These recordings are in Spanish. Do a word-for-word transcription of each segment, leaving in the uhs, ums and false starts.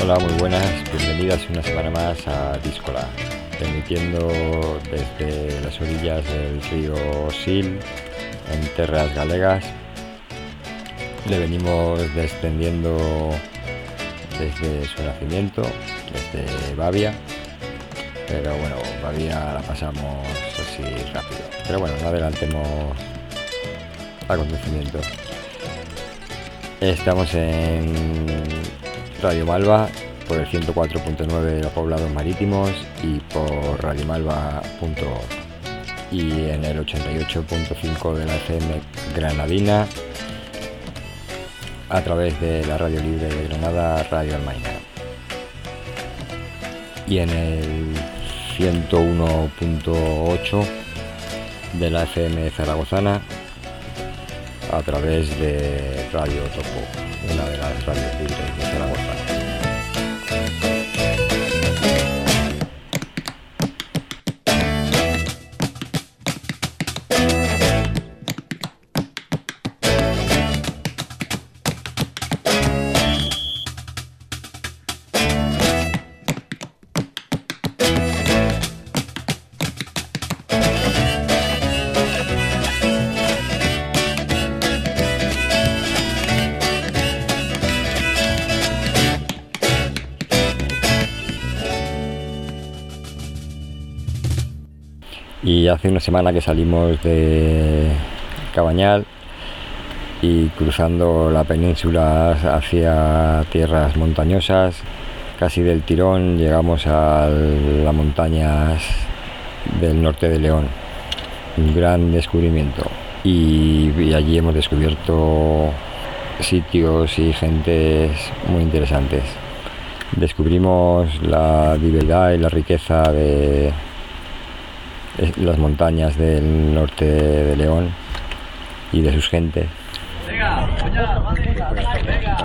Hola, muy buenas, bienvenidas una semana más a Díscola, emitiendo desde las orillas del río Sil, en Terras Galegas. Le venimos descendiendo desde su nacimiento, desde Bavia, pero bueno, Bavia la pasamos así rápido. Pero bueno, no adelantemos acontecimientos. Estamos en Radio Malva por el ciento cuatro punto nueve de los poblados marítimos y por radio malva punto org, y en el ochenta y ocho punto cinco de la F M granadina a través de la radio libre de Granada, Radio Almaina, y en el ciento uno punto ocho de la F M zaragozana a través de Radio Topo, una de las radios libres de Zaragoza. Y hace una semana que salimos de Cabañal y cruzando la península hacia tierras montañosas, casi del tirón llegamos a las montañas del norte de León. Un gran descubrimiento. Y, y allí hemos descubierto sitios y gentes muy interesantes. Descubrimos la diversidad y la riqueza de las montañas del norte de León y de sus gentes. Venga, venga, venga.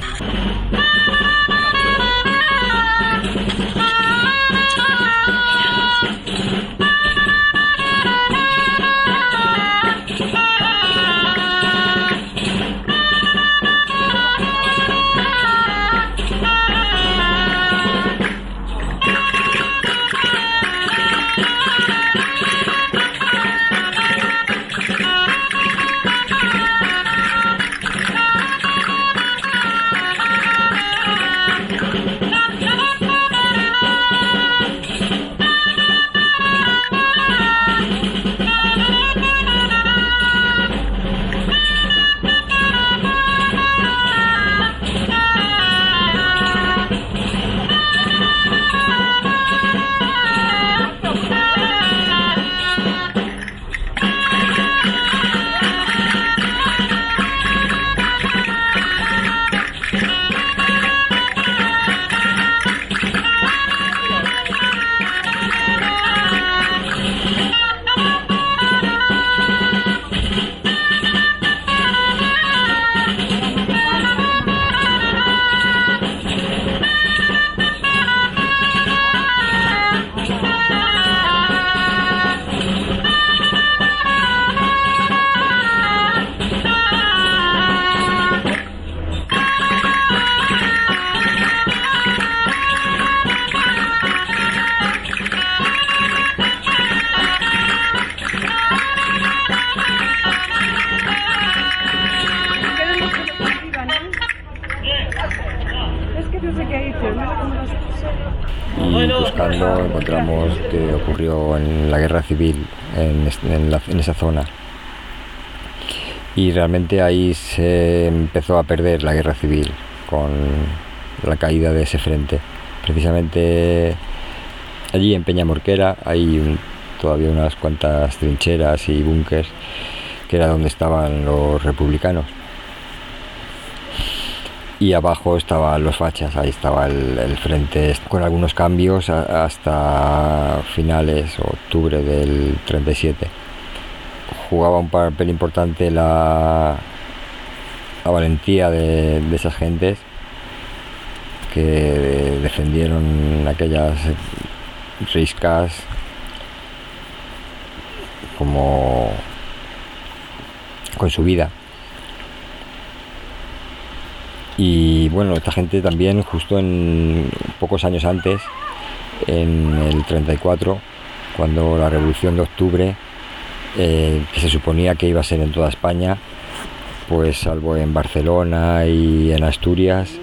Y buscando encontramos que ocurrió en la guerra civil en, en, la, en esa zona, y realmente ahí se empezó a perder la guerra civil con la caída de ese frente. Precisamente allí en Peñamorquera hay un, todavía unas cuantas trincheras y búnkers, que era donde estaban los republicanos, y abajo estaban los fachas. Ahí estaba el, el frente, con algunos cambios a, hasta finales o octubre del treinta y siete. Jugaba un papel importante la, la valentía de, de esas gentes que defendieron aquellas riscas como con su vida. Y bueno, esta gente también, justo en pocos años antes, en el treinta y cuatro, cuando la Revolución de Octubre, eh, que se suponía que iba a ser en toda España, pues salvo en Barcelona y en Asturias,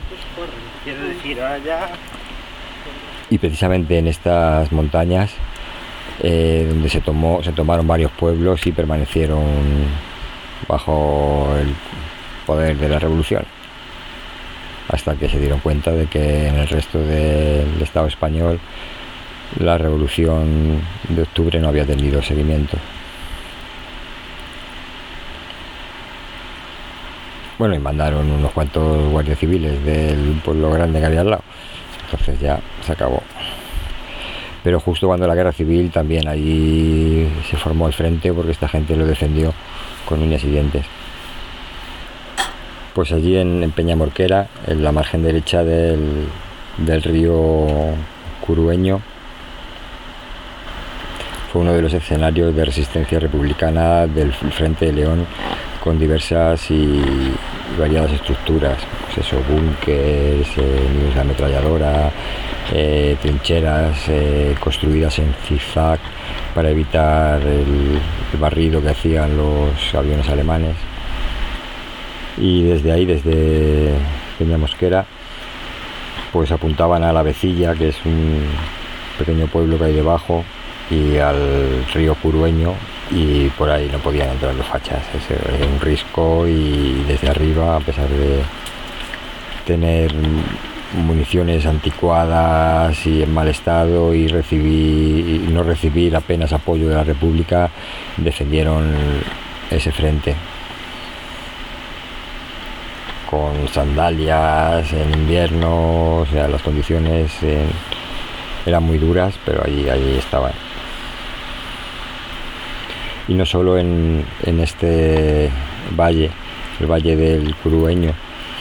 y precisamente en estas montañas, eh, donde se tomó, se tomaron varios pueblos y permanecieron bajo el poder de la Revolución, hasta que se dieron cuenta de que en el resto del Estado español la Revolución de Octubre no había tenido seguimiento. Bueno, y mandaron unos cuantos guardias civiles del pueblo grande que había al lado. Entonces ya se acabó. Pero justo cuando la guerra civil también allí se formó el frente, porque esta gente lo defendió con uñas y dientes. Pues allí en, en Peñamorquera, en la margen derecha del, del río Curueño, fue uno de los escenarios de resistencia republicana del Frente de León, con diversas y variadas estructuras, pues eso, búnkers, eh, nidos de ametralladora, eh, trincheras eh, construidas en zigzag para evitar el, el barrido que hacían los aviones alemanes. Y desde ahí, desde Peñamosquera, pues apuntaban a la Vecilla, que es un pequeño pueblo que hay debajo, y al río Curueño, y por ahí no podían entrar los fachas. Es un risco, y desde arriba, a pesar de tener municiones anticuadas y en mal estado y recibir y no recibir apenas apoyo de la República, defendieron ese frente con sandalias en invierno. O sea, las condiciones eh, eran muy duras, pero allí, allí estaban. Y no solo en, en este valle, el valle del Curueño,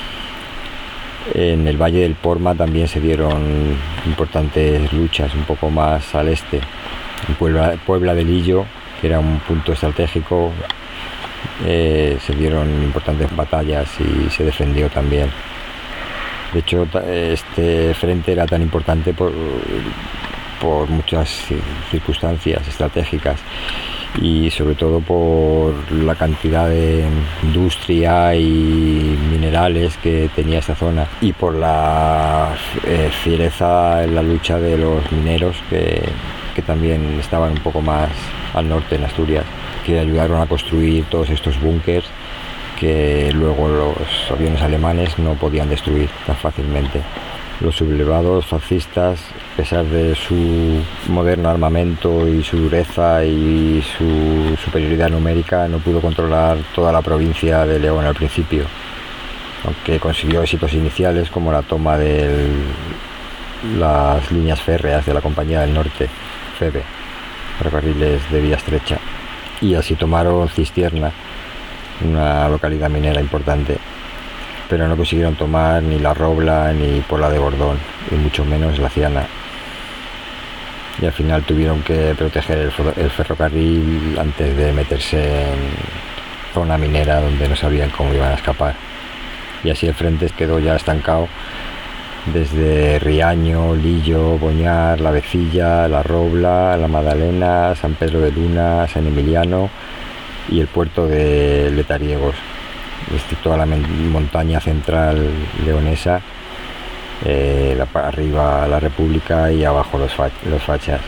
en el valle del Porma también se dieron importantes luchas un poco más al este. En Puebla, Puebla de Lillo, que era un punto estratégico, eh, se dieron importantes batallas y se defendió también. De hecho, este frente era tan importante por, por muchas circunstancias estratégicas, y sobre todo por la cantidad de industria y minerales que tenía esta zona, y por la eh, fiereza en la lucha de los mineros que, que también estaban un poco más al norte, en Asturias, que ayudaron a construir todos estos búnkers que luego los aviones alemanes no podían destruir tan fácilmente. Los sublevados fascistas, a pesar de su moderno armamento y su dureza y su superioridad numérica, no pudo controlar toda la provincia de León al principio, aunque consiguió éxitos iniciales como la toma de las líneas férreas de la Compañía del Norte, FEBE, ferrocarriles de vía estrecha, y así tomaron Cistierna, una localidad minera importante, pero no consiguieron tomar ni La Robla ni Pola de Bordón, y mucho menos La Ciana. Y al final tuvieron que proteger el, el ferrocarril antes de meterse en zona minera donde no sabían cómo iban a escapar. Y así el frente quedó ya estancado desde Riaño, Lillo, Boñar, La Vecilla, La Robla, La Madalena, San Pedro de Luna, San Emiliano y el puerto de Letariegos. Desde toda la montaña central leonesa, eh, la, arriba la República y abajo los, fach, los fachas.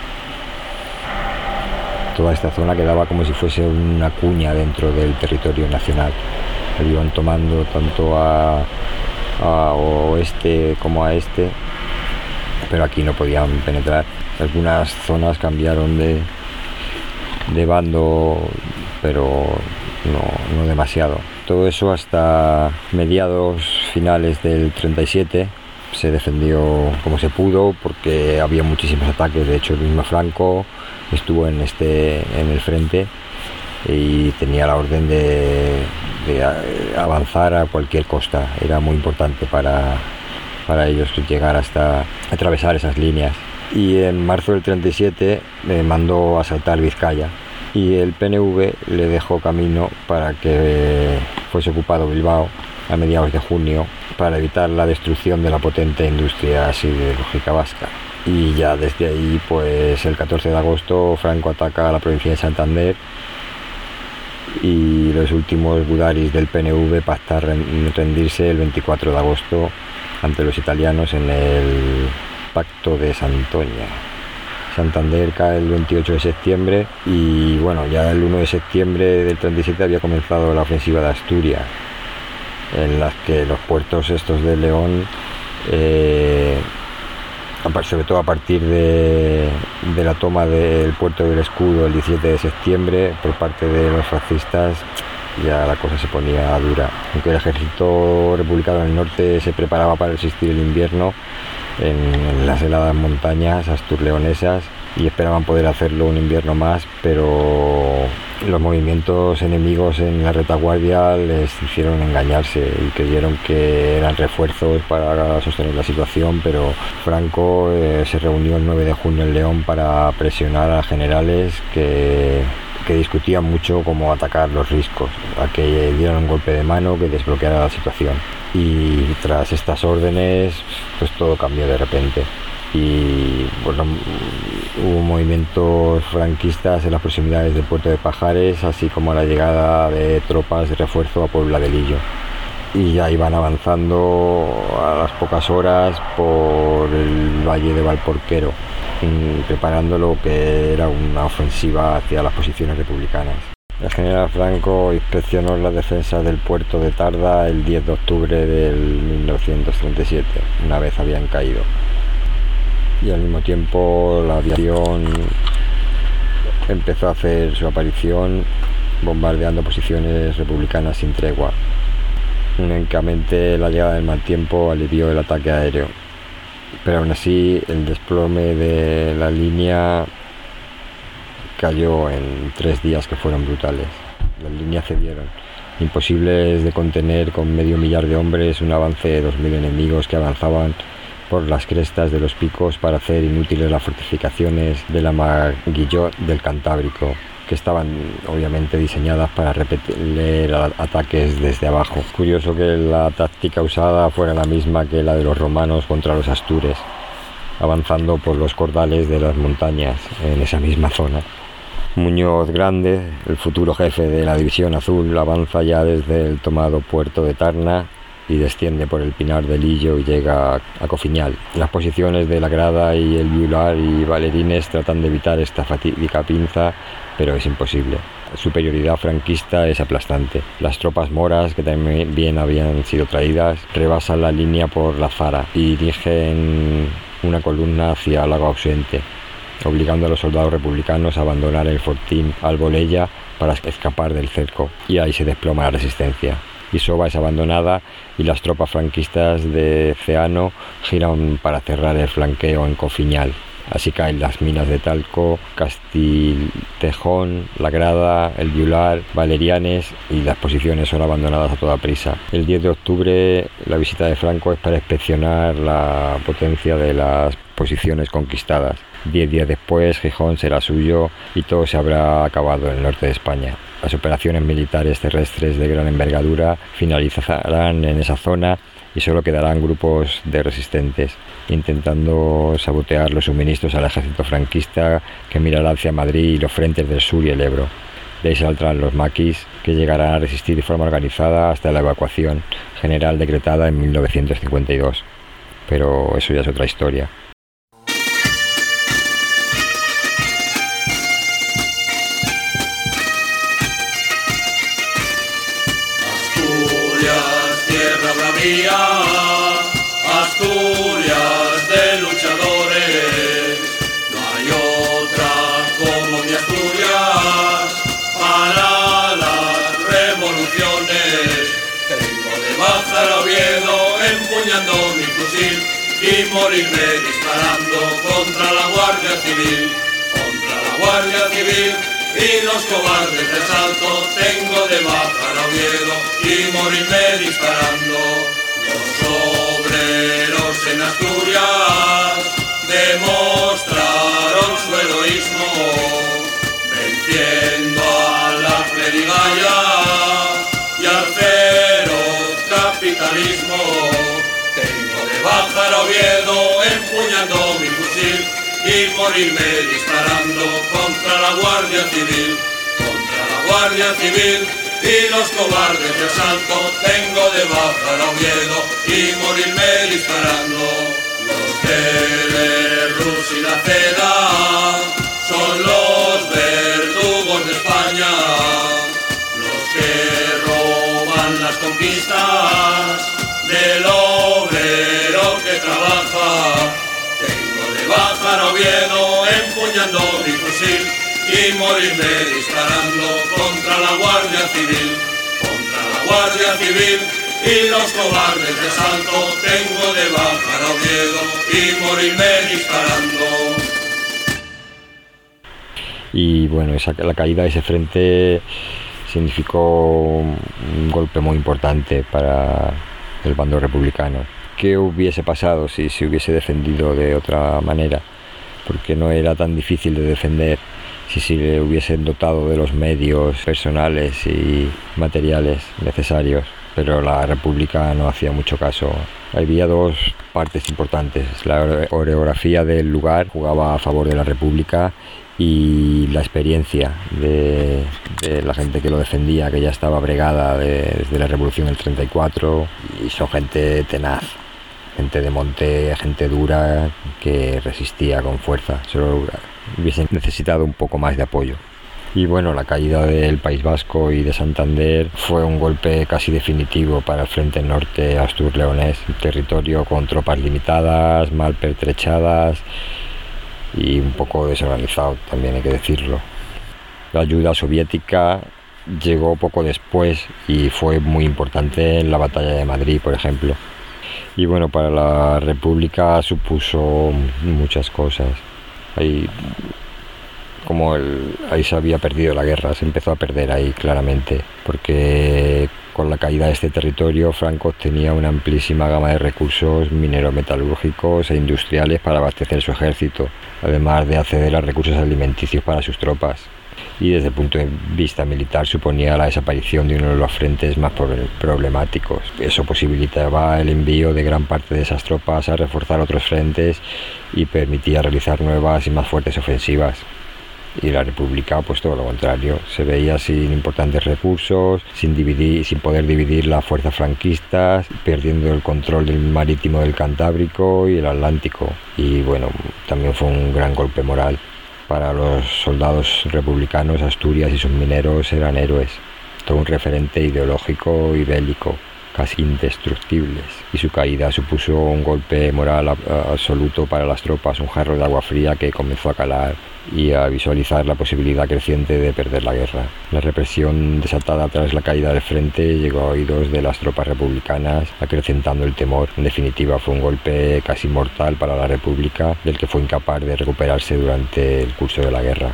Toda esta zona quedaba como si fuese una cuña dentro del territorio nacional. Lo iban tomando tanto a, a oeste como a este, pero aquí no podían penetrar. Algunas zonas cambiaron de, de bando, pero no, no demasiado. Todo eso hasta mediados finales del treinta y siete se defendió como se pudo, porque había muchísimos ataques. De hecho, el mismo Franco estuvo en este en el frente y tenía la orden de, de avanzar a cualquier costa. Era muy importante para, para ellos llegar hasta atravesar esas líneas. Y en marzo del treinta y siete me mandó asaltar Vizcaya, y el P N V le dejó camino para que fuese ocupado Bilbao a mediados de junio para evitar la destrucción de la potente industria siderúrgica vasca. Y ya desde ahí, pues el catorce de agosto, Franco ataca a la provincia de Santander y los últimos gudaris del P N V pactan rendirse el veinticuatro de agosto ante los italianos en el Pacto de Santoña. Santander cae el veintiocho de septiembre y bueno, ya el uno de septiembre del treinta y siete había comenzado la ofensiva de Asturias, en las que los puertos estos de León, eh, sobre todo a partir de, de la toma del puerto del Escudo el diecisiete de septiembre por parte de los fascistas, ya la cosa se ponía dura. Aunque el ejército republicano del norte se preparaba para resistir el invierno en las heladas montañas asturleonesas y esperaban poder hacerlo un invierno más, pero los movimientos enemigos en la retaguardia les hicieron engañarse y creyeron que eran refuerzos para sostener la situación, pero Franco eh, se reunió el nueve de junio en León para presionar a generales que que discutían mucho cómo atacar los riscos, a que dieran un golpe de mano que desbloqueara la situación. Y tras estas órdenes, pues todo cambió de repente. Y bueno, hubo movimientos franquistas en las proximidades del puerto de Pajares, así como la llegada de tropas de refuerzo a Puebla de Lillo. Y ya iban avanzando a las pocas horas por el valle de Valporquero, preparando lo que era una ofensiva hacia las posiciones republicanas. El general Franco inspeccionó las defensas del puerto de Tarda el diez de octubre del mil novecientos treinta y siete, una vez habían caído. Y al mismo tiempo la aviación empezó a hacer su aparición, bombardeando posiciones republicanas sin tregua. Únicamente la llegada del mal tiempo alivió el ataque aéreo, pero aún así el desplome de la línea cayó en tres días que fueron brutales. Las líneas cedieron, imposibles de contener con medio millar de hombres, un avance de dos mil enemigos que avanzaban por las crestas de los picos para hacer inútiles las fortificaciones de la Maguillot del Cantábrico, que estaban obviamente diseñadas para repeler ataques desde abajo. Curioso que la táctica usada fuera la misma que la de los romanos contra los astures, avanzando por los cordales de las montañas en esa misma zona. Muñoz Grande, el futuro jefe de la División Azul, avanza ya desde el tomado puerto de Tarna y desciende por el Pinar de Lillo y llega a Cofiñal. Las posiciones de la Grada y el Viular y Valerines tratan de evitar esta fatídica pinza, pero es imposible. La superioridad franquista es aplastante. Las tropas moras, que también habían sido traídas, rebasan la línea por la Zara y dirigen una columna hacia Lago Ausente, obligando a los soldados republicanos a abandonar el fortín Albolella para escapar del cerco, y ahí se desploma la resistencia. Isoba es abandonada y las tropas franquistas de Ceano giran para cerrar el flanqueo en Cofiñal. Así caen las minas de Talco, Castiltejón, La Grada, el Viular, Valerianes, y las posiciones son abandonadas a toda prisa. El diez de octubre la visita de Franco es para inspeccionar la potencia de las posiciones conquistadas. Diez días después Gijón será suyo y todo se habrá acabado en el norte de España. Las operaciones militares terrestres de gran envergadura finalizarán en esa zona y solo quedarán grupos de resistentes intentando sabotear los suministros al ejército franquista, que mirará hacia Madrid y los frentes del sur y el Ebro. De ahí saldrán los maquis, que llegarán a resistir de forma organizada hasta la evacuación general decretada en mil novecientos cincuenta y dos. Pero eso ya es otra historia. Asturias, tierra bravía, Asturias de luchadores, no hay otra como mi Asturias para las revoluciones. Tengo de bajar a Oviedo empuñando mi fusil y morirme disparando contra la Guardia Civil, contra la Guardia Civil y los cobardes de Salto. Tengo de bajar a Oviedo y morirme disparando. Los obreros en Asturias demostraron su heroísmo, venciendo diga ya, y al feroz capitalismo tengo de bajar a Oviedo empuñando mi fusil y morirme disparando contra la Guardia Civil, contra la Guardia Civil y los cobardes de asalto. Tengo de bajar a Oviedo y morirme disparando. Los Belarus y la CEDA son los verdugos de España, los que roban las conquistas del obrero que trabaja. Tengo de bajar a Oviedo empuñando mi fusil y morirme disparando contra la Guardia Civil, contra la Guardia Civil y los cobardes de asalto. Tengo de bajar a Oviedo y morirme disparando. Y bueno, esa, la caída de ese frente significó un golpe muy importante para el bando republicano. ¿Qué hubiese pasado si se hubiese defendido de otra manera? Porque no era tan difícil de defender si se le hubiesen dotado de los medios personales y materiales necesarios, pero la República no hacía mucho caso. Había dos partes importantes: la orografía del lugar jugaba a favor de la República y la experiencia de, de la gente que lo defendía, que ya estaba bregada de, desde la Revolución del treinta y cuatro, y son gente tenaz, gente de monte, gente dura que resistía con fuerza. Solo hubiesen necesitado un poco más de apoyo. Y bueno, la caída del País Vasco y de Santander fue un golpe casi definitivo para el frente norte astur-leonés, un territorio con tropas limitadas, mal pertrechadas y un poco desorganizado, también hay que decirlo. La ayuda soviética llegó poco después y fue muy importante en la batalla de Madrid, por ejemplo. Y bueno, para la República supuso muchas cosas. Ahí, como el, ahí se había perdido la guerra, se empezó a perder ahí claramente, porque con la caída de este territorio Franco tenía una amplísima gama de recursos minero-metalúrgicos e industriales para abastecer su ejército, además de acceder a recursos alimenticios para sus tropas. Y desde el punto de vista militar suponía la desaparición de uno de los frentes más problemáticos. Eso posibilitaba el envío de gran parte de esas tropas a reforzar otros frentes y permitía realizar nuevas y más fuertes ofensivas. Y la República, pues todo lo contrario, se veía sin importantes recursos, sin dividir, sin poder dividir las fuerzas franquistas, perdiendo el control del marítimo del Cantábrico y el Atlántico. Y bueno, también fue un gran golpe moral. Para los soldados republicanos, Asturias y sus mineros eran héroes, todo un referente ideológico y bélico, casi indestructibles, y su caída supuso un golpe moral absoluto para las tropas, un jarro de agua fría que comenzó a calar y a visualizar la posibilidad creciente de perder la guerra. La represión desatada tras la caída del frente llegó a oídos de las tropas republicanas, acrecentando el temor. En definitiva, fue un golpe casi mortal para la República, del que fue incapaz de recuperarse durante el curso de la guerra.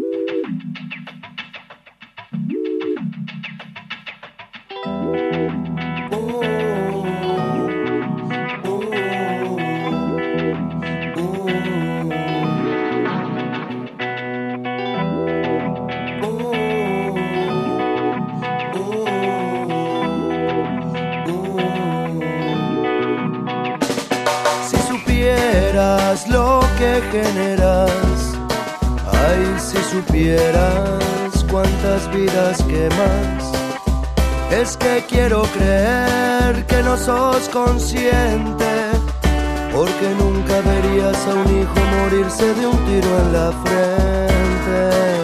Lo que generas, ay, si supieras cuántas vidas quemas. Es que quiero creer que no sos consciente, porque nunca verías a un hijo morirse de un tiro en la frente.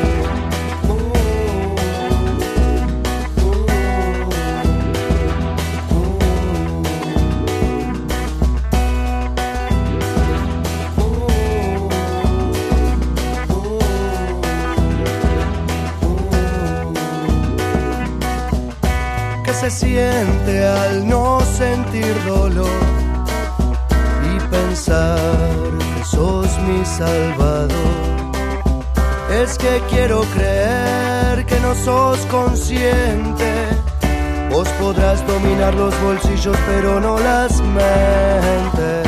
Se siente al no sentir dolor y pensar que sos mi salvador. Es que quiero creer que no sos consciente. Vos podrás dominar los bolsillos pero no las mentes.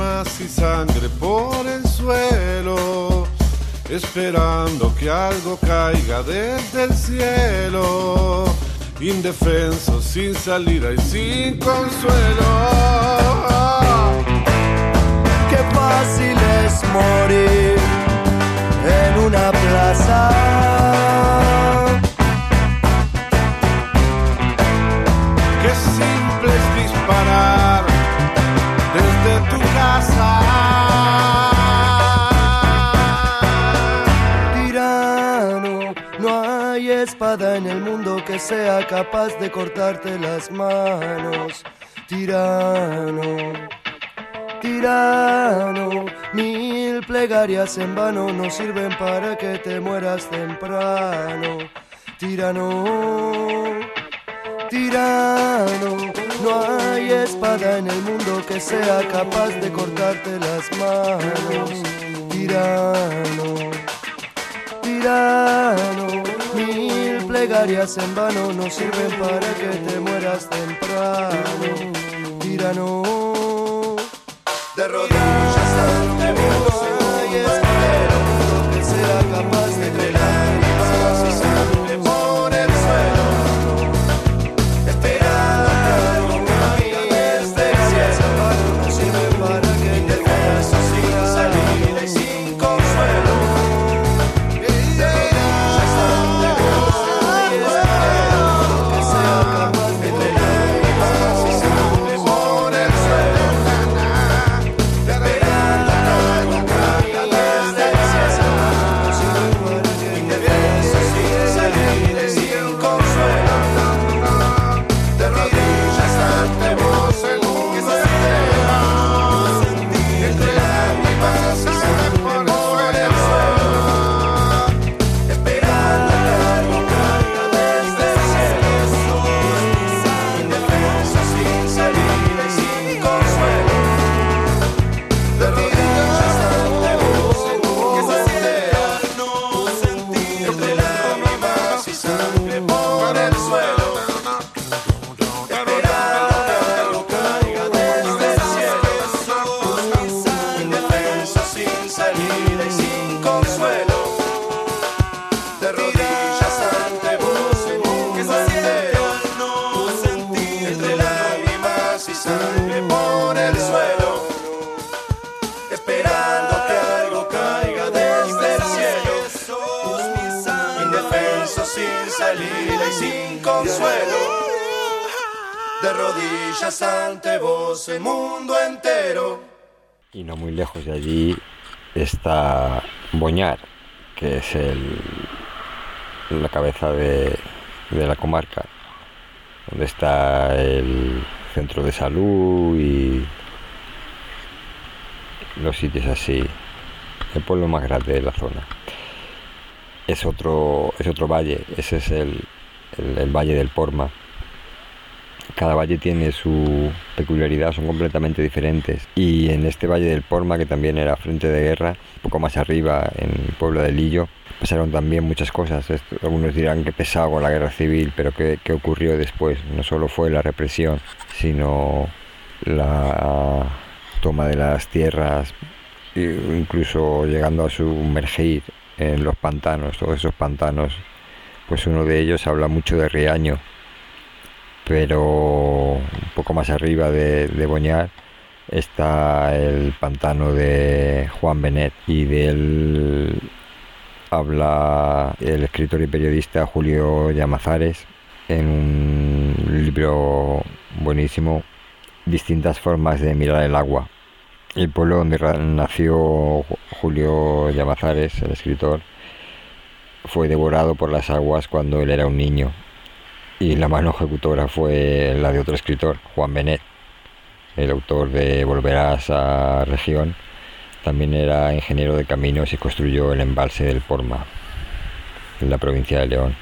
lágrimas y sangre por el suelo, esperando que algo caiga desde el cielo, indefenso, sin salida y sin consuelo. Qué fácil es morir en una plaza. Qué simple es disparar desde tu casa. Tirano, no hay espada en el mundo que sea capaz de cortarte las manos. Tirano, tirano, mil plegarias en vano no sirven para que te mueras temprano. Tirano, tirano, no hay espada en el mundo que sea capaz de cortarte las manos. Tirano, tirano, mil plegarias en vano no sirven para que te mueras temprano. Tirano, de rodillas ante vos, no hay espada en el mundo que sea capaz de cortarte lágrimas y sangre por el suelo. Ante vos el mundo entero. Y no muy lejos de allí está Boñar, que es el, la cabeza de, de la comarca, donde está el centro de salud y los sitios así, el pueblo más grande de la zona. Es otro, es otro valle, ese es el, el, el Valle del Porma. Cada valle tiene su peculiaridad, son completamente diferentes. Y en este Valle del Porma, que también era frente de guerra, un poco más arriba, en el pueblo de Lillo, pasaron también muchas cosas. Esto, algunos dirán que pesado con la guerra civil, pero ¿qué, qué ocurrió después? No solo fue la represión, sino la toma de las tierras, incluso llegando a sumergir en los pantanos, todos esos pantanos. Pues uno de ellos habla mucho de Riaño, pero un poco más arriba de, de Boñar está el pantano de Juan Benet, y de él habla el escritor y periodista Julio Llamazares en un libro buenísimo, Distintas formas de mirar el agua. El pueblo donde nació Julio Llamazares, el escritor, fue devorado por las aguas cuando él era un niño, y la mano ejecutora fue la de otro escritor, Juan Benet, el autor de Volverás a Región. También era ingeniero de caminos y construyó el embalse del Porma, en la provincia de León.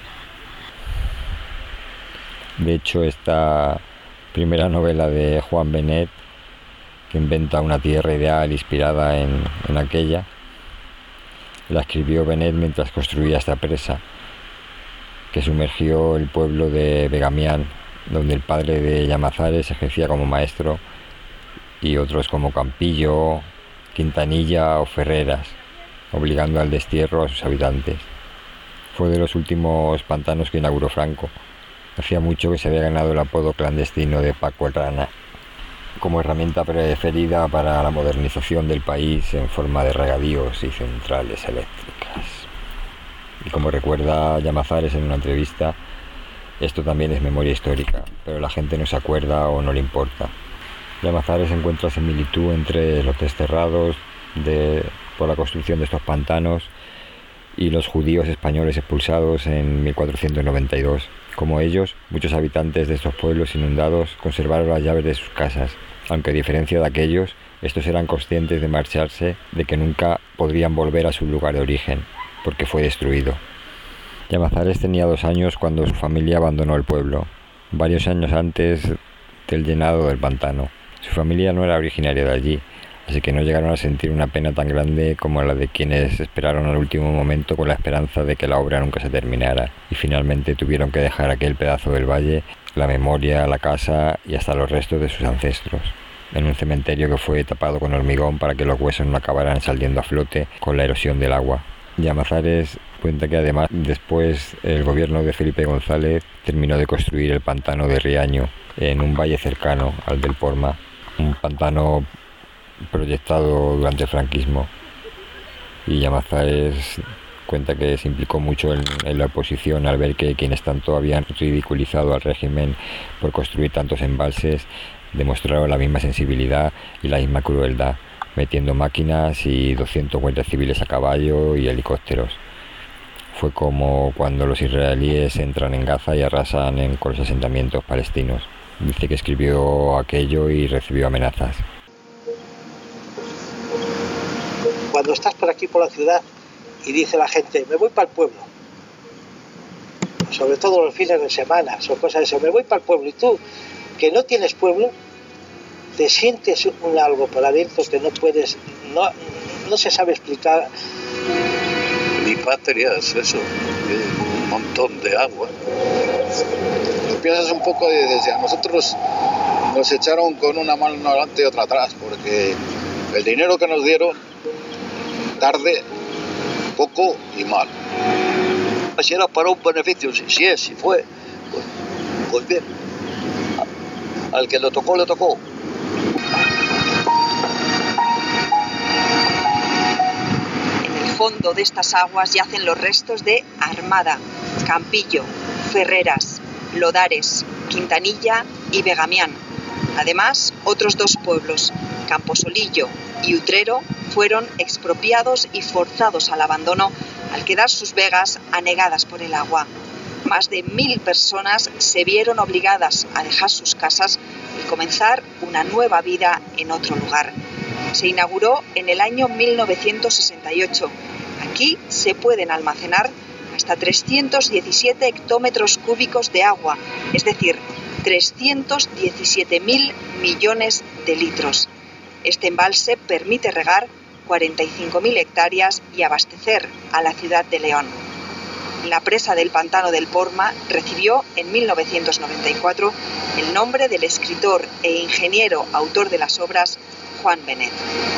De hecho, esta primera novela de Juan Benet, que inventa una tierra ideal inspirada en, en aquella, la escribió Benet mientras construía esta presa, que sumergió el pueblo de Begamián, donde el padre de Llamazares ejercía como maestro y otros como Campillo, Quintanilla o Ferreras, obligando al destierro a sus habitantes. Fue de los últimos pantanos que inauguró Franco. Hacía mucho que se había ganado el apodo clandestino de Paco el Rana, como herramienta preferida para la modernización del país en forma de regadíos y centrales eléctricas. Y como recuerda Llamazares en una entrevista, esto también es memoria histórica, pero la gente no se acuerda o no le importa. Llamazares encuentra similitud entre los desterrados de, por la construcción de estos pantanos y los judíos españoles expulsados en mil cuatrocientos noventa y dos. Como ellos, muchos habitantes de estos pueblos inundados conservaron las llaves de sus casas, aunque a diferencia de aquellos, estos eran conscientes de marcharse, de que nunca podrían volver a su lugar de origen, porque fue destruido. Llamazares tenía dos años cuando su familia abandonó el pueblo, varios años antes del llenado del pantano. Su familia no era originaria de allí, así que no llegaron a sentir una pena tan grande como la de quienes esperaron al último momento con la esperanza de que la obra nunca se terminara, y finalmente tuvieron que dejar aquel pedazo del valle, la memoria, la casa y hasta los restos de sus ancestros, en un cementerio que fue tapado con hormigón para que los huesos no acabaran saliendo a flote con la erosión del agua. Llamazares cuenta que además después el gobierno de Felipe González terminó de construir el pantano de Riaño en un valle cercano al del Porma, un pantano proyectado durante el franquismo, y Llamazares cuenta que se implicó mucho en, en la oposición al ver que quienes tanto habían ridiculizado al régimen por construir tantos embalses demostraron la misma sensibilidad y la misma crueldad, metiendo máquinas y doscientos guardias civiles a caballo y helicópteros. Fue como cuando los israelíes entran en Gaza y arrasan en, con los asentamientos palestinos. Dice que escribió aquello y recibió amenazas. Cuando estás por aquí por la ciudad y dice la gente, me voy para el pueblo, sobre todo los fines de semana, son cosas de eso, me voy para el pueblo, y tú, que no tienes pueblo, te sientes un algo por adentro que no puedes, no, no se sabe explicar. Mi patria es eso, un montón de agua. Piensas un poco de, desde a nosotros nos echaron con una mano adelante y otra atrás, porque el dinero que nos dieron, tarde, poco y mal. Si era para un beneficio, si, si es, si fue, pues, pues bien. Al que le tocó, le tocó. En el fondo de estas aguas yacen los restos de Armada, Campillo, Ferreras, Lodares, Quintanilla y Begamián. Además, otros dos pueblos, Camposolillo y Utrero, fueron expropiados y forzados al abandono al quedar sus vegas anegadas por el agua. Más de mil personas se vieron obligadas a dejar sus casas y comenzar una nueva vida en otro lugar. Se inauguró en el año mil novecientos sesenta y ocho. Aquí se pueden almacenar hasta trescientos diecisiete hectómetros cúbicos de agua, es decir, trescientos diecisiete mil millones de litros. Este embalse permite regar cuarenta y cinco mil hectáreas y abastecer a la ciudad de León. La presa del pantano del Porma recibió en mil novecientos noventa y cuatro el nombre del escritor e ingeniero autor de las obras Juan Benet.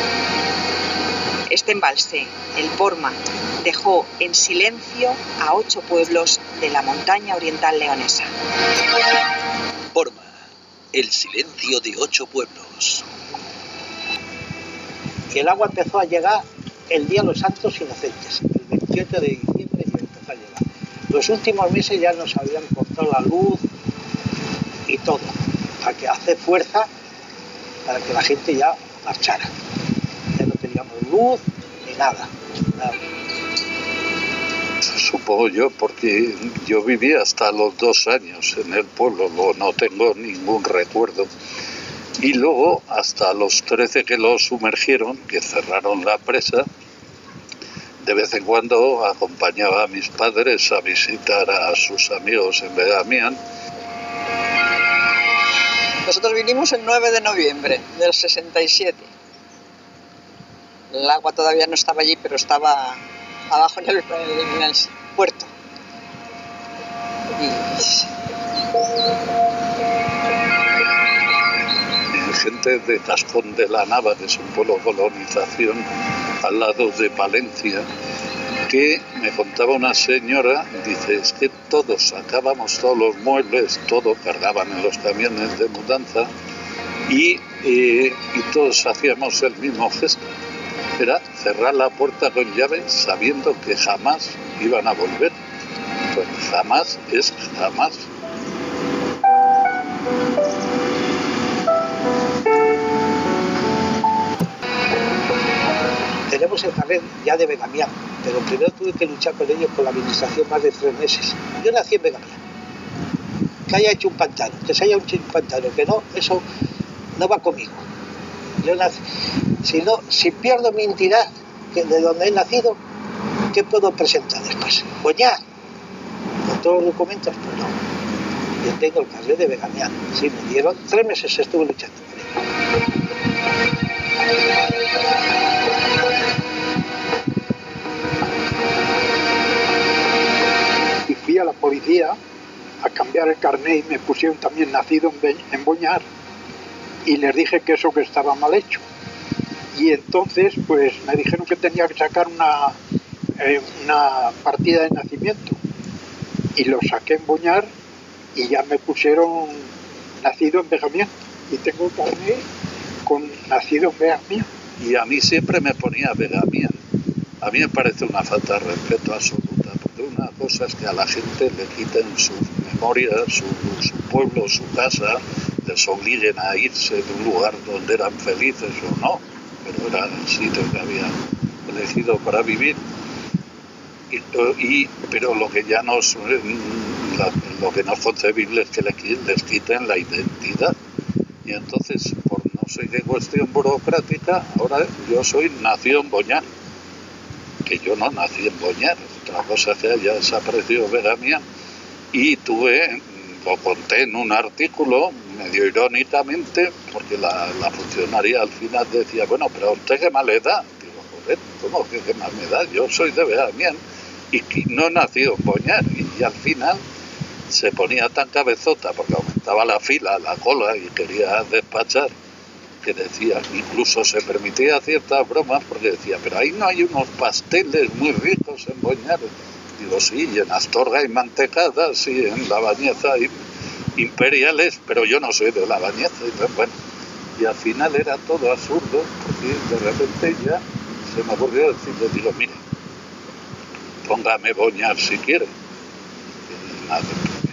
Este embalse, el Porma, dejó en silencio a ocho pueblos de la montaña oriental leonesa. Porma, el silencio de ocho pueblos. Y el agua empezó a llegar el día de los Santos Inocentes, el veintiocho de diciembre ya empezó a llegar. Los últimos meses ya nos habían cortado la luz y todo, para que hace fuerza para que la gente ya marchara. Ya no teníamos luz ni nada, nada. Supongo yo, porque yo viví hasta los dos años en el pueblo, luego no tengo ningún recuerdo. Y luego, hasta los trece que lo sumergieron, que cerraron la presa, de vez en cuando acompañaba a mis padres a visitar a sus amigos en Begamián. Nosotros vinimos el nueve de noviembre del sesenta y siete. El agua todavía no estaba allí, pero estaba abajo en el, en el puerto. Y... gente de Cascón de la Nava, que es un pueblo de colonización al lado de Palencia, que me contaba una señora, dice, es que todos sacábamos todos los muebles, todo cargaban en los camiones de mudanza y, eh, y todos hacíamos el mismo gesto. Era cerrar la puerta con llave sabiendo que jamás iban a volver. Pues jamás es jamás. Tenemos el carnet ya de Begamián, pero primero tuve que luchar con ellos con la administración más de tres meses. Yo nací en Begamián. Que haya hecho un pantano, que se haya hecho un pantano, que no, eso no va conmigo. Yo nací, si no, si pierdo mi entidad de donde he nacido, ¿qué puedo presentar después? Boñar, con todos los documentos, pues no. Yo tengo el carnet de Begamián. Sí, me dieron tres meses, estuve luchando con ellos. Y fui a la policía a cambiar el carnet y me pusieron también nacido en, Be- en Boñar y les dije que eso que estaba mal hecho. Y entonces pues me dijeron que tenía que sacar una, eh, una partida de nacimiento y lo saqué en Boñar y ya me pusieron nacido en Begamián y tengo el carnet con nacido en Begamián. Y a mí siempre me ponía Begamián. A mí me parece una falta de respeto absoluta, porque una cosa es que a la gente le quiten su memoria, su, su pueblo, su casa, les obliguen a irse de un lugar donde eran felices o no, pero era el sitio que habían elegido para vivir. Y, y, pero lo que ya no es, la, lo que no es concebible es que les quiten la identidad. Y entonces, por no sé qué cuestión burocrática, ahora yo soy nacido en Boñar, que yo no nací en Boñar, otra cosa que haya desaparecido Begamián. Y tuve, lo conté en un artículo, medio irónicamente, porque la, la funcionaria al final decía, bueno, pero ¿usted qué mal le da? Digo, joder, ¿cómo que qué mal me da? Yo soy de Begamián y no he nacido en Boñar. Y, y al final se ponía tan cabezota porque aumentaba la fila, la cola y quería despachar, que decía, incluso se permitía ciertas bromas porque decía, pero ahí no hay unos pasteles muy ricos en Boñar. Digo, sí, y en Astorga hay mantecadas y en La Bañeza hay imperiales, pero yo no soy de La Bañeza. Y, bueno, y al final era todo absurdo porque de repente ya se me ocurrió decirle, digo, mire, póngame Boñar si quiere. Y nada,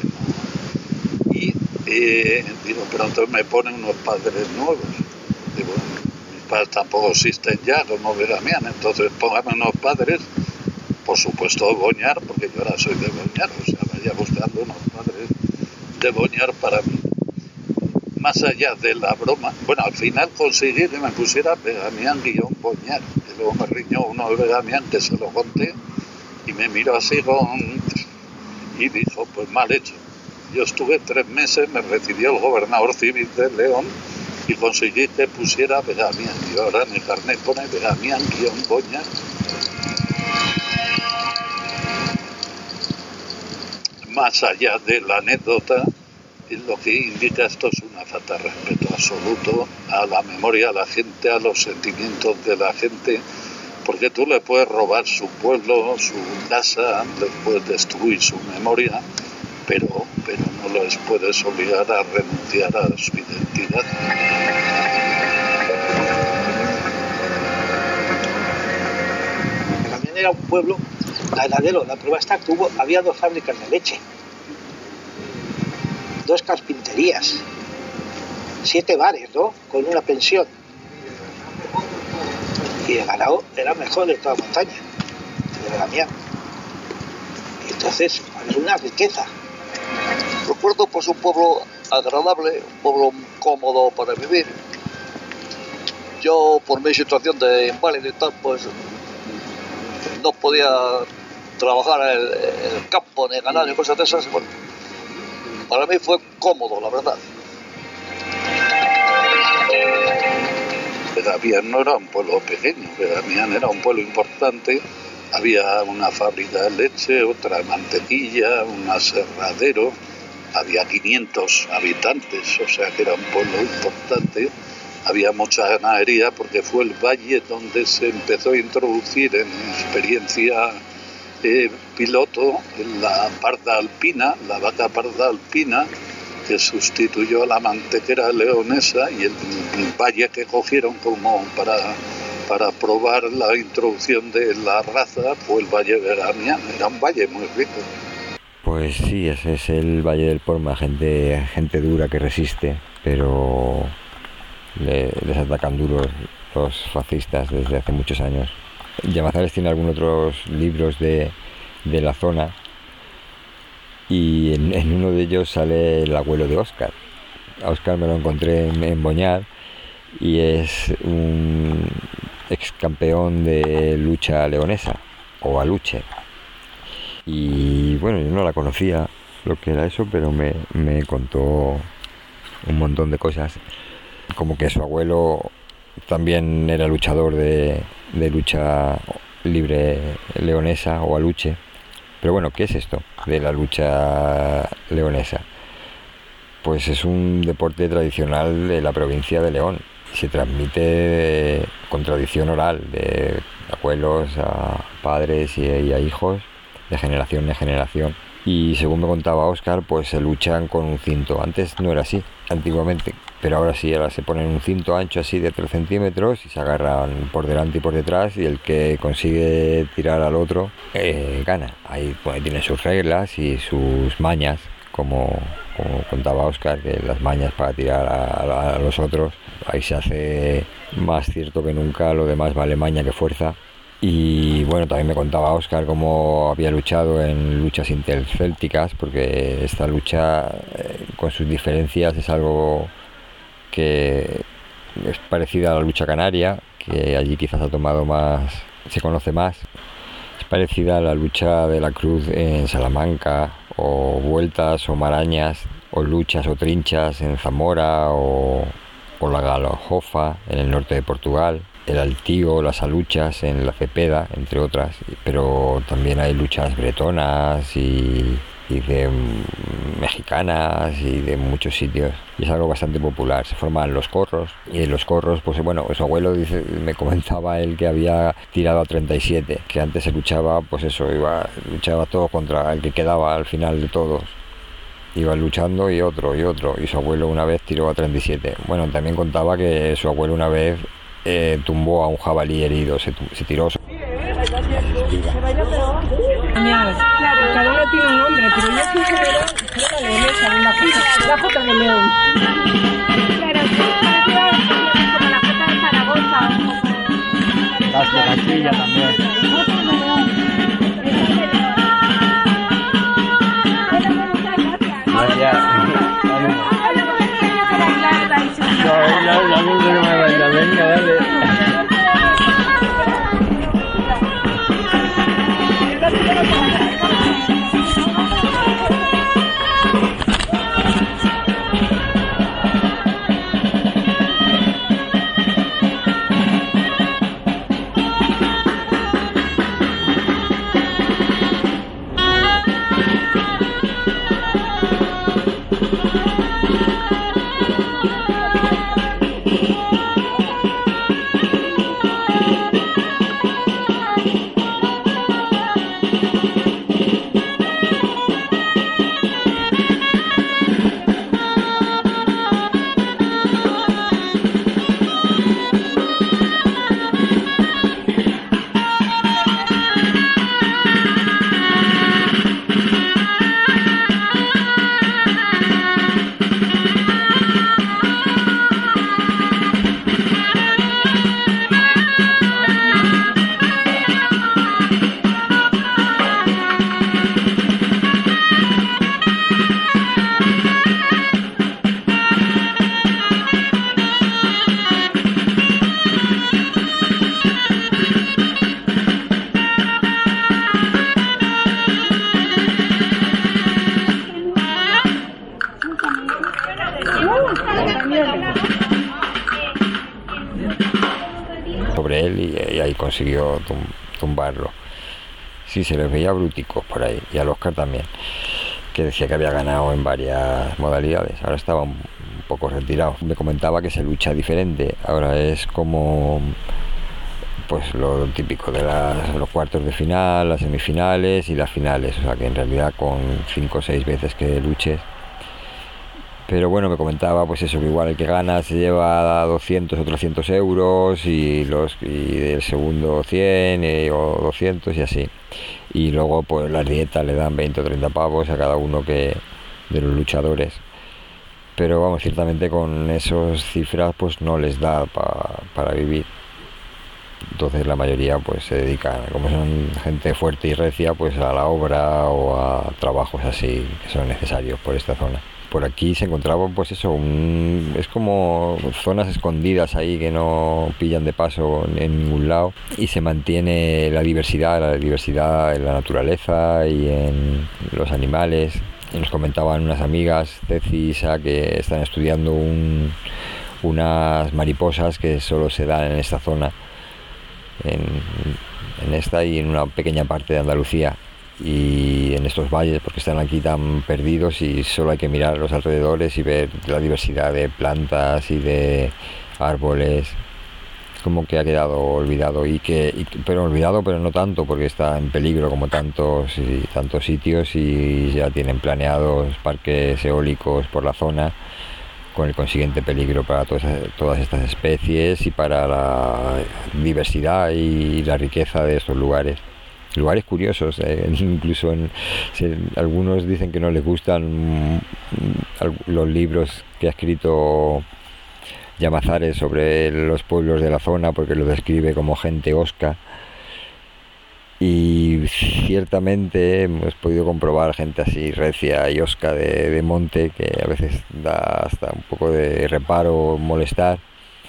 y eh, digo, pero entonces me ponen unos padres nuevos. Digo, mis padres tampoco existen ya como Begamián, entonces póngame unos padres, por supuesto Boñar, porque yo ahora soy de Boñar, o sea, vaya buscando unos padres de Boñar para mí. Más allá de la broma, bueno, al final conseguí que me pusiera Begamián guión Boñar, y luego me riñó uno de Begamián que se lo conté y me miró así con... y dijo, pues mal hecho. Yo estuve tres meses, me recibió el gobernador civil de León y conseguí que pusiera Begamián. Y ahora en el carnet pone Begamián guión Boñar. Más allá de la anécdota, lo que indica esto es una falta de respeto absoluto a la memoria de la gente, a los sentimientos de la gente, porque tú le puedes robar su pueblo, su casa, le puedes destruir su memoria, pero, pero no les puedes obligar a renunciar a su identidad. También era un pueblo ganadero. La prueba está que hubo, había dos fábricas de leche, dos carpinterías, siete bares, ¿no? Con una pensión. Y el ganado era mejor de toda la montaña, de la mía. Y entonces, es una riqueza. Recuerdo pues un pueblo agradable, un pueblo cómodo para vivir. Yo, por mi situación de inválido y tal, pues no podía trabajar en el, en el campo, ni ganar, ni cosas de esas. Bueno, para mí fue cómodo, la verdad. Begamián no era un pueblo pequeño, Begamián era un pueblo importante. Había una fábrica de leche, otra de mantequilla, un aserradero. Había quinientos habitantes, o sea que era un pueblo importante. había mucha ganadería porque fue el valle donde se empezó a introducir en experiencia eh, piloto la parda alpina, la vaca parda alpina, que sustituyó a la mantequera leonesa, y el, el valle que cogieron como para, para probar la introducción de la raza fue el valle Begamian. Era un valle muy rico. Pues sí, ese es el Valle del Porma, gente, gente dura que resiste, pero le, les atacan duros los fascistas desde hace muchos años. Llamazares tiene algunos otros libros de, de la zona, y en, en uno de ellos sale el abuelo de Óscar. A Óscar me lo encontré en, en Boñar, y es un ex campeón de lucha leonesa, o aluche. Y bueno, yo no la conocía lo que era eso, pero me, me contó un montón de cosas, como que su abuelo también era luchador de, de lucha libre leonesa o aluche. Pero bueno, ¿qué es esto de la lucha leonesa? Pues es un deporte tradicional de la provincia de León. Se transmite con tradición oral, de abuelos a padres y, y a hijos, de generación en generación. Y según me contaba Óscar, pues se luchan con un cinto. Antes no era así, antiguamente, pero ahora sí, ahora se ponen un cinto ancho así de tres centímetros y se agarran por delante y por detrás, y el que consigue tirar al otro eh, gana. Ahí, pues, tiene sus reglas y sus mañas, como, como contaba Óscar, que las mañas para tirar a, a, a los otros. Ahí se hace más cierto que nunca, lo demás vale maña que fuerza. Y bueno, también me contaba Óscar cómo había luchado en luchas intercélticas, porque esta lucha, eh, con sus diferencias, es algo que es parecida a la lucha canaria, que allí quizás ha tomado más, se conoce más. Es parecida a la lucha de la cruz en Salamanca, o vueltas o marañas, o luchas o trinchas en Zamora, o, o la galojofa en el norte de Portugal, el altío, las aluchas en la Cepeda, entre otras. Pero también hay luchas bretonas y, y de um, mexicanas y de muchos sitios, y es algo bastante popular. Se forman los corros, y en los corros, pues bueno, su abuelo dice, me comentaba él que había tirado a treinta y siete, que antes se luchaba, pues eso, iba, luchaba todo contra el que quedaba al final de todos. Iban luchando y otro y otro, y su abuelo una vez tiró a treinta y siete. Bueno, también contaba que su abuelo una vez eh, tumbó a un jabalí herido, se, se tiró. Genial, claro, cada uno tiene un nombre, pero yo sí creo que la leonesa, la Jota, la Jota de León. Claro, sí, como la Jota de Zaragoza. Las de Castilla también. Gracias. No, no, no, no, no me vaya, venga, dale. Sobre él, y, y ahí consiguió tum, tumbarlo. Sí, se les veía bruticos por ahí, y al Óscar también, que decía que había ganado en varias modalidades. Ahora estaba un poco retirado. Me comentaba que se lucha diferente, ahora es como pues lo típico de las, los cuartos de final, las semifinales y las finales, o sea que en realidad con cinco o seis veces que luches. Pero bueno, me comentaba pues eso, que igual el que gana se lleva doscientos o trescientos euros y, los, y el segundo cien y, o doscientos y así. Y luego pues las dietas le dan veinte o treinta pavos a cada uno que de los luchadores. Pero vamos, ciertamente con esas cifras pues no les da pa, para vivir. Entonces la mayoría pues se dedican, como son gente fuerte y recia, pues a la obra o a trabajos así que son necesarios por esta zona. Por aquí se encontraban pues eso, un, es como zonas escondidas ahí que no pillan de paso en ningún lado y se mantiene la diversidad, la diversidad en la naturaleza y en los animales. Y nos comentaban unas amigas, Ceci y Isa, que están estudiando un, unas mariposas que solo se dan en esta zona, en, en esta y en una pequeña parte de Andalucía y en estos valles, porque están aquí tan perdidos y solo hay que mirar a los alrededores y ver la diversidad de plantas y de árboles. Como que ha quedado olvidado y que y, pero olvidado pero no tanto, porque está en peligro como tantos y tantos sitios y ya tienen planeados parques eólicos por la zona con el consiguiente peligro para todas, todas estas especies y para la diversidad y la riqueza de estos lugares. Lugares curiosos, eh, incluso en, si, algunos dicen que no les gustan los libros que ha escrito Llamazares sobre los pueblos de la zona porque lo describe como gente hosca, y ciertamente hemos podido comprobar gente así recia y hosca de, de monte que a veces da hasta un poco de reparo molestar,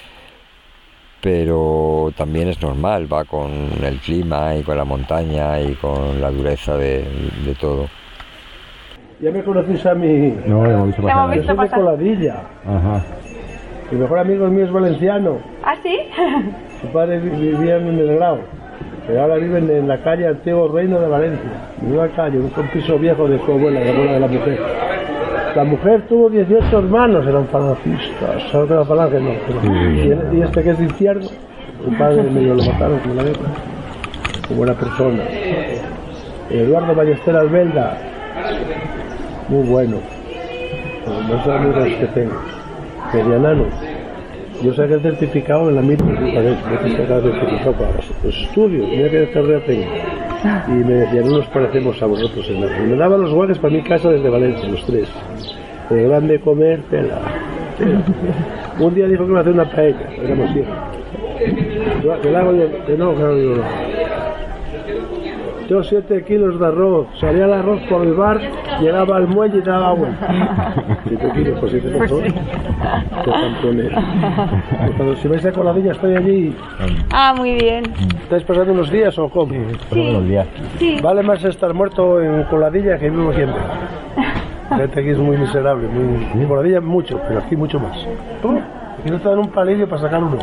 pero también es normal, va con el clima y con la montaña y con la dureza de, de todo. ¿Ya me conocéis a mí? No, hemos visto pasar. Yo soy de Coladilla. Ajá. Mi mejor amigo mío es valenciano. ¿Ah, sí? Su padre vivía en el Grau, pero ahora viven en la calle Antiguo Reino de Valencia. En una calle, un piso viejo de su abuela, la abuela de la mujer. La mujer tuvo dieciocho hermanos, eran falangistas. ¿Sabes de la falange? No. Pero, y, y este que es de izquierdo, su padre medio lo mataron como la guerra. Como buena persona. Eduardo Ballester Albelda, muy bueno. Los más amigos que tengo. Medianano. Yo saqué certificado en la misma, certificado para los estudios, mira que carrera tengo. Y me decían, no nos parecemos a vosotros en nada. Y me daban los guantes para mi casa desde Valencia, los tres. El grande comer, tela. tela. Un día dijo que iba a hacer una paella, éramos hijos. ¿Qué le hago yo? Que no, claro, yo no. Yo siete kilos de arroz, salía el arroz por el bar, llegaba al muelle y daba vuelta. Siete kilos, pues siete personas. Qué campeones. Cuando si vais a Coladilla estoy allí. Ah, muy bien. ¿Estáis pasando unos días o cómo? Sí. Unos días. Sí. Vale más estar muerto en Coladilla que vivo siempre. La gente aquí es muy miserable, muy... En Coladilla mucho, pero aquí mucho más. ¿Cómo? Aquí no te dan un palillo para sacar un ojo.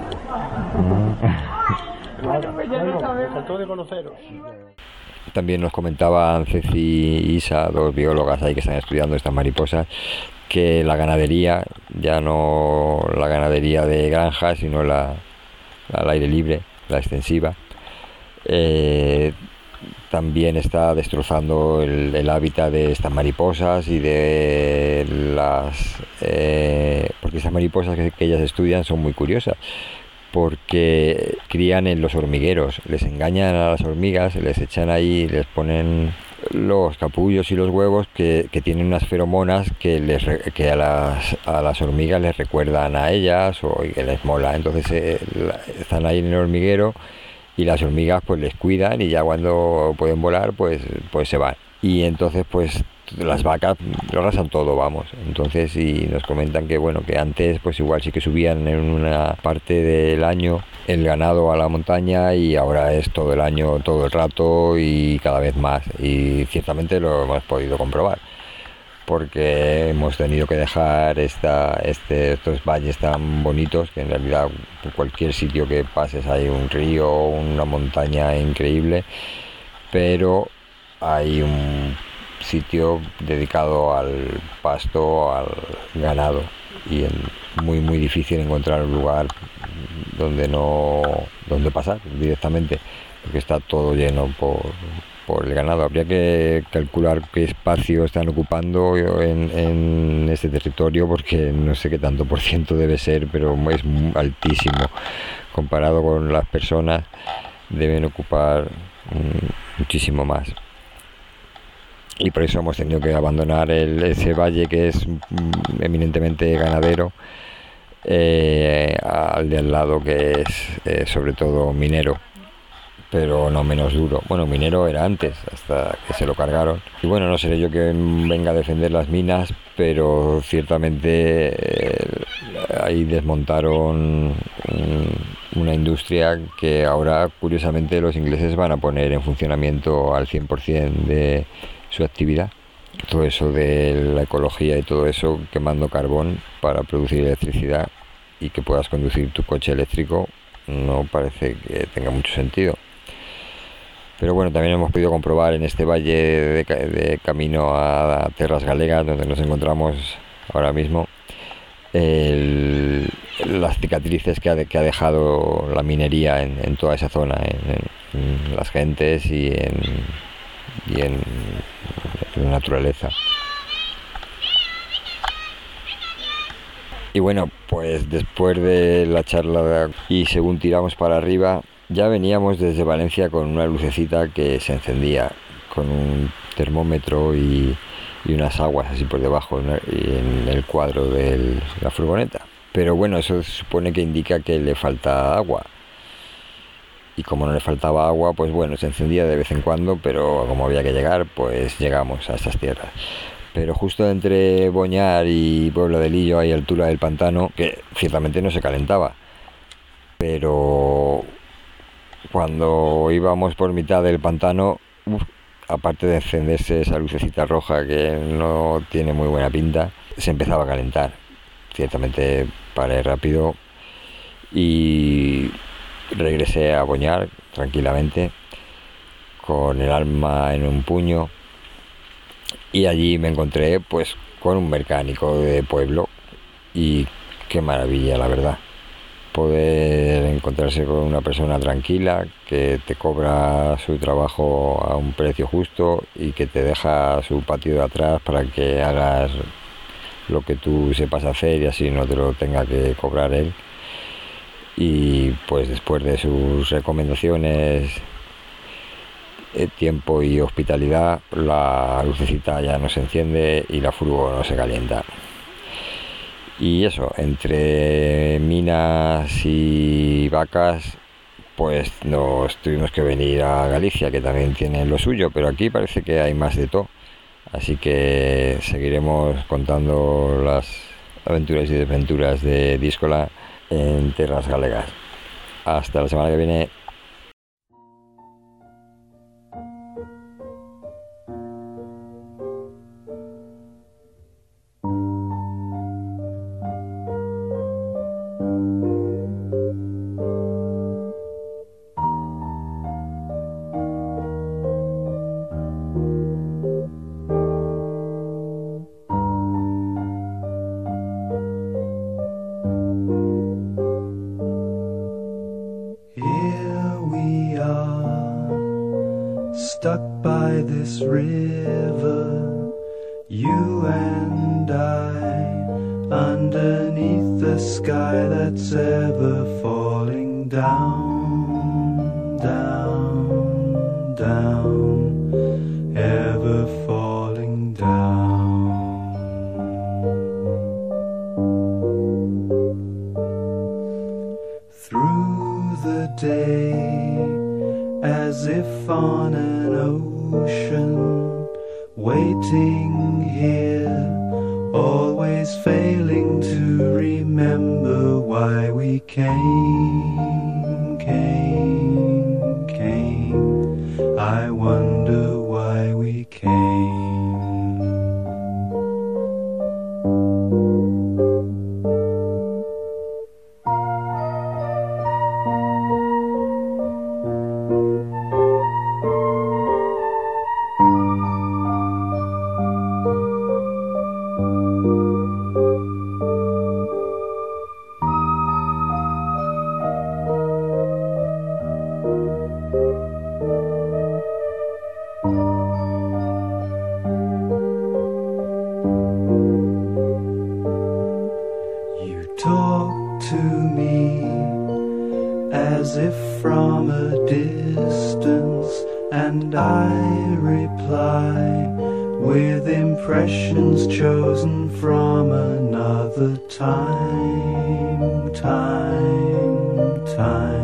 Claro, bueno, me faltó de conoceros. También nos comentaban Ceci y Isa, dos biólogas ahí que están estudiando estas mariposas, que la ganadería, ya no la ganadería de granja, sino la, la al aire libre, la extensiva, eh, también está destrozando el, el hábitat de estas mariposas y de las... Eh, porque estas mariposas que, que ellas estudian son muy curiosas, porque crían en los hormigueros, les engañan a las hormigas, les echan ahí, les ponen los capullos y los huevos que, que tienen unas feromonas que, les, que a, las, a las hormigas les recuerdan a ellas o que les mola. Entonces eh, están ahí en el hormiguero y las hormigas pues les cuidan y ya cuando pueden volar pues, pues se van. Y entonces pues las vacas lo arrasan todo, vamos. Entonces, y nos comentan que bueno, que antes pues igual sí que subían en una parte del año el ganado a la montaña y ahora es todo el año, todo el rato y cada vez más. Y ciertamente lo hemos podido comprobar, porque hemos tenido que dejar esta, este, estos valles tan bonitos, que en realidad en cualquier sitio que pases hay un río, una montaña increíble, pero hay un sitio dedicado al pasto, al ganado, y en, muy muy difícil encontrar un lugar donde no donde pasar directamente, porque está todo lleno por, por el ganado. Habría que calcular qué espacio están ocupando en, en este territorio, porque no sé qué tanto por ciento debe ser, pero es altísimo comparado con las personas. Deben ocupar mm, muchísimo más, y por eso hemos tenido que abandonar el, ese valle que es mm, eminentemente ganadero, eh, al de al lado, que es eh, sobre todo minero, pero no menos duro. Bueno, minero era antes, hasta que se lo cargaron. Y bueno, no seré yo que venga a defender las minas, pero ciertamente eh, ahí desmontaron un, una industria que ahora, curiosamente, los ingleses van a poner en funcionamiento al cien por ciento de su actividad. Todo eso de la ecología y todo eso, quemando carbón para producir electricidad y que puedas conducir tu coche eléctrico, no parece que tenga mucho sentido. Pero bueno, también hemos podido comprobar en este valle de, de camino a Terras Galegas, donde nos encontramos ahora mismo, el, las cicatrices que ha, de, que ha dejado la minería en, en toda esa zona, en, en, en las gentes y en, y en, en la naturaleza. Y bueno, pues después de la charla y según tiramos para arriba, ya veníamos desde Valencia con una lucecita que se encendía con un termómetro y, y unas aguas así por debajo, ¿no?, en el cuadro de la furgoneta. Pero bueno, eso se supone que indica que le falta agua. Y como no le faltaba agua, pues bueno, se encendía de vez en cuando, pero como había que llegar, pues llegamos a estas tierras. Pero justo entre Boñar y Puebla de Lillo hay altura del pantano, que ciertamente no se calentaba, pero cuando íbamos por mitad del pantano, uf, aparte de encenderse esa lucecita roja que no tiene muy buena pinta, se empezaba a calentar. Ciertamente paré rápido y regresé a Boñar tranquilamente con el alma en un puño, y allí me encontré pues con un mecánico de pueblo, y qué maravilla, la verdad, poder encontrarse con una persona tranquila que te cobra su trabajo a un precio justo y que te deja su patio de atrás para que hagas lo que tú sepas hacer y así no te lo tenga que cobrar él. Y pues después de sus recomendaciones, eh, tiempo y hospitalidad, la lucecita ya no se enciende y la furgo no se calienta. Y eso, entre minas y vacas, pues nos tuvimos que venir a Galicia, que también tiene lo suyo, pero aquí parece que hay más de todo. Así que seguiremos contando las aventuras y desventuras de Díscola en Terras Galegas. Hasta la semana que viene. Stuck by this river, you and I, underneath the sky that's ever falling down, down, down, ever falling down. Through the day, as if on an ocean, waiting here, always failing to remember why we came, came, came. I wonder why we came. distance, and I reply with impressions chosen from another time, time, time.